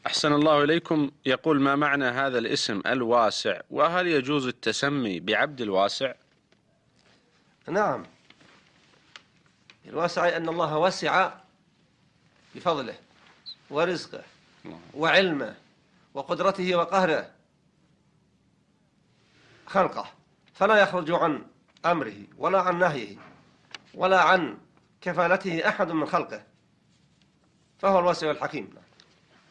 أحسن الله إليكم. يقول: ما معنى هذا الاسم الواسع، وهل يجوز التسمي بعبد الواسع؟ نعم، الواسع أن الله وسع بفضله ورزقه وعلمه وقدرته وقهره خلقه، فلا يخرج عن أمره ولا عن نهيه ولا عن كفالته أحد من خلقه، فهو الواسع الحكيم.